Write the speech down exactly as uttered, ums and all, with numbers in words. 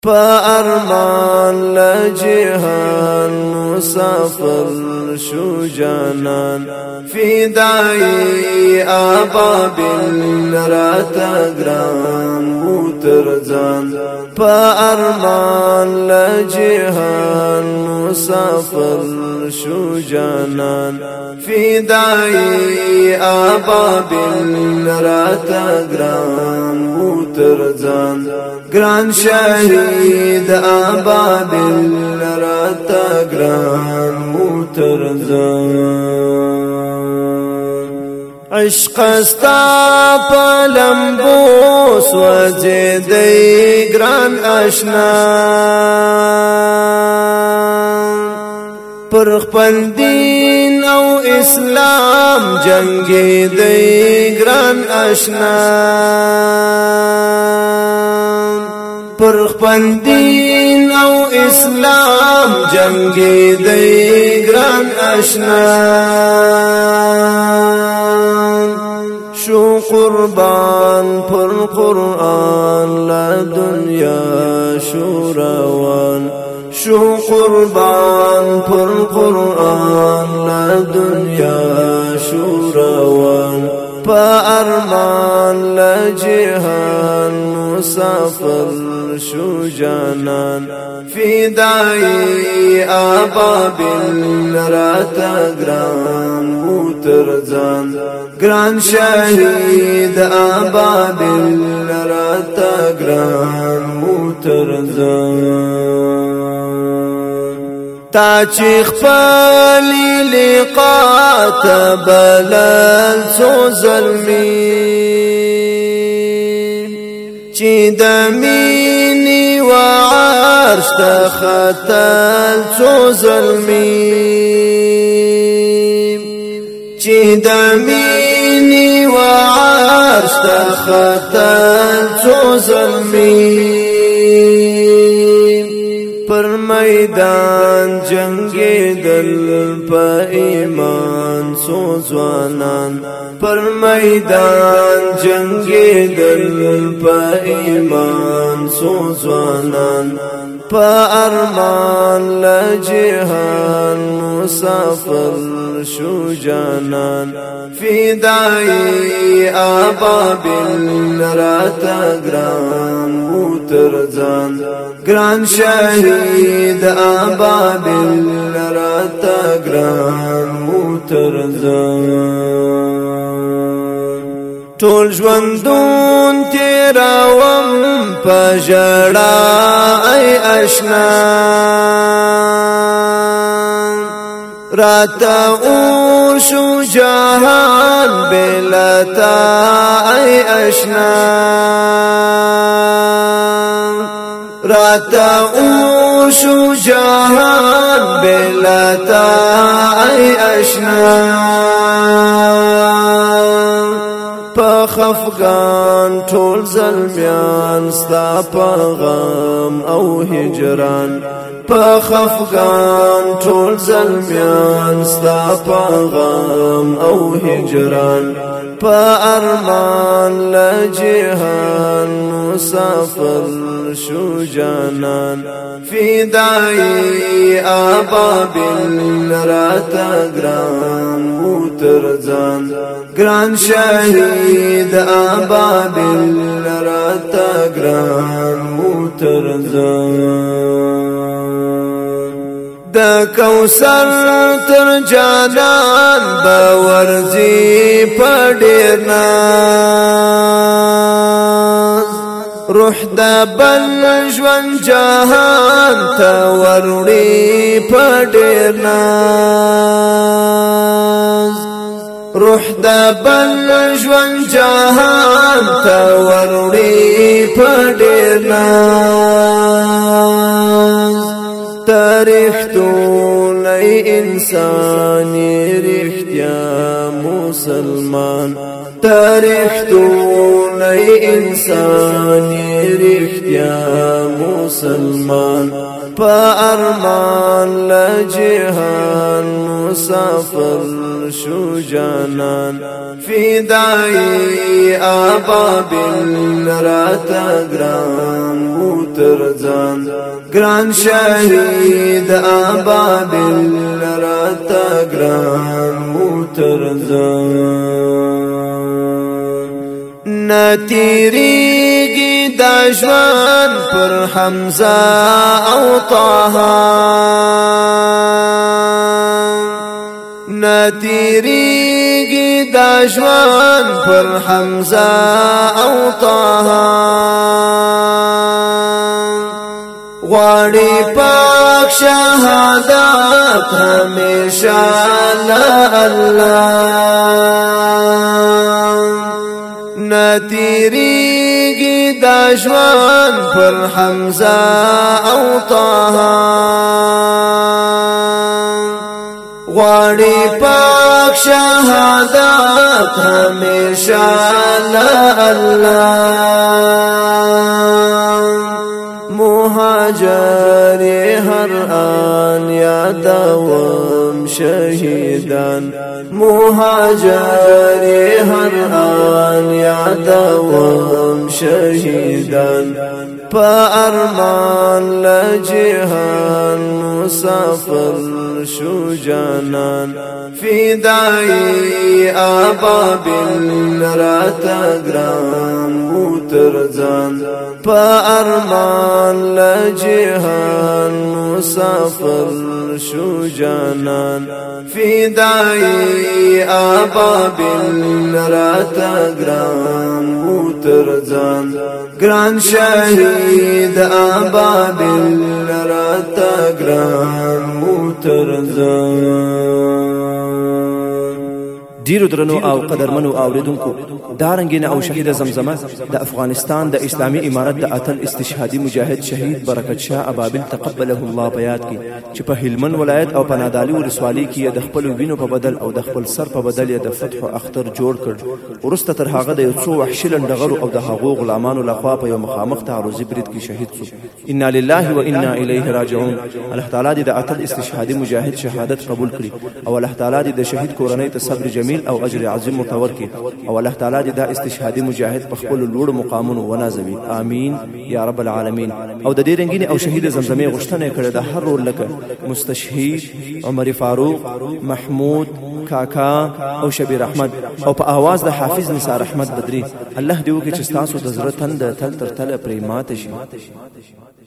فأرمان لجهان مسافر شو جانان فدائی آبابل راتا گران بوترزان فأرمان لجهان مسافر شو جانان فدائی آبابل راتا گران بوترزان گران شهید آبابل راتا گران بوترزان عشق استا پلمبو سوزیدی گران اشنا پر خپل دین او اسلام جنگی دی گران اشنا پر خپل دین او اسلام جنگی دی گران اشنا شو قربان پر قرآن لا دنیا شو روان شو قربان پر قرآن لا دنیا شو روان فأرمان لجهان مسافر شو جانان فدائی آبابل راتا گران بوترزان گران شهید آبابل راتا گران بوترزان تا چی خپلی لقات بلل سو ظلمی چی دمینی و عرش تختل سو ظلمی چی دمینی و عرش تختل سو ظلمی پر میدان جنگی دل پا ایمان سوزوانان پر میدان جنگی دل پا ایمان سوزوانان پا ارمان لجهان مسافر شو جانان فدائی آبابل راتا گران بوترزان گران شهید آبابل راتا گران بوترزان ټول ژوندون تیراوم په ژړا ای اشنا راتا او شو جهان بلتا ای اشنا راتا او شو جهان بلتا ای اشنا پخفغان ټول زلمیان ستا پیغام او هجران پخفغان ټول زلمیان ستا پیغام او هجران په ارمان لجهان مسافر شو جانان فدائی آبابل راتا گران بوترزان گران شهید آبابل راتا گران بوترزان دا کوثر تر جانان باورزی پډیر ناز روح دا بل ژوند جهان ته وروړي پډیر ناز روح دا بل ژوند جهان ته وروړي پډیر ناز تاریخ ټولې انساني رښتیا مسلمان تاریخ ټول انسان رښتیا مسلمان په ارمان لجهان مسافر شو جانان فدای ابابل راتا گران وترزان گران شهید ابابل راتا گران وترزان نتیریگی دجوان پر حمزه او طه نتیریگی دجوان پر حمزه او طه غواړي پاک شهادت همیشه الله نتیریگی دجوان پر حمزه او طه غواړي پاک شهادت همیشه الله مهاجر هر آن یادوم شهیدان مهاجر هر آن یادوم شهیدان په ارمان لجهان مسافر شو جانان فدای ابابل راتا گران وترزان په ارمان لجهان مسافر شو جانان فدای ابابل راتا گران وترزان گران شهید ابابل راتا گران وترزان ډیرو درنو او قدرمنو اوریدونکو دارنګینه او شهید زمزمه د افغانستان د اسلامي امارت د اتل استشهادي مجاهد شهید برکت شاه ابابل تقبله الله بیات کی چې په هلمند ولایت او پنادالي ولسوالۍ کې د خپل وینو په بدل او د خپل سر په بدل د فتح اختر جوړ کړ ورسته تر هغه د یو څو وحشي لنډغرو او د هغو غلامانو لخوا په یو مخامخ تعرضي برید کې شهید شو انا لله و انا الیه راجعون الله تعالی د اتل استشهادي مجاهد شهادت قبول کړي او الله تعالی د شهید کورنۍ ته صبر جمیل او اجر عظیم متور کی او الله تعالی دې دا استشهادي مجاهد په خپل لوړ مقامونو ونازوي امين یا رب العالمین او د دې رنگینه او شهید زمزمه غشتنه کړه د هر رول لکه مستشهید عمر فاروق محمود کاکا او شبیر احمد او په आवाज د حافظ نثار احمد بدری الله دې وکړي چې تاسو د زړه تند تل تر تل پرې ماته شي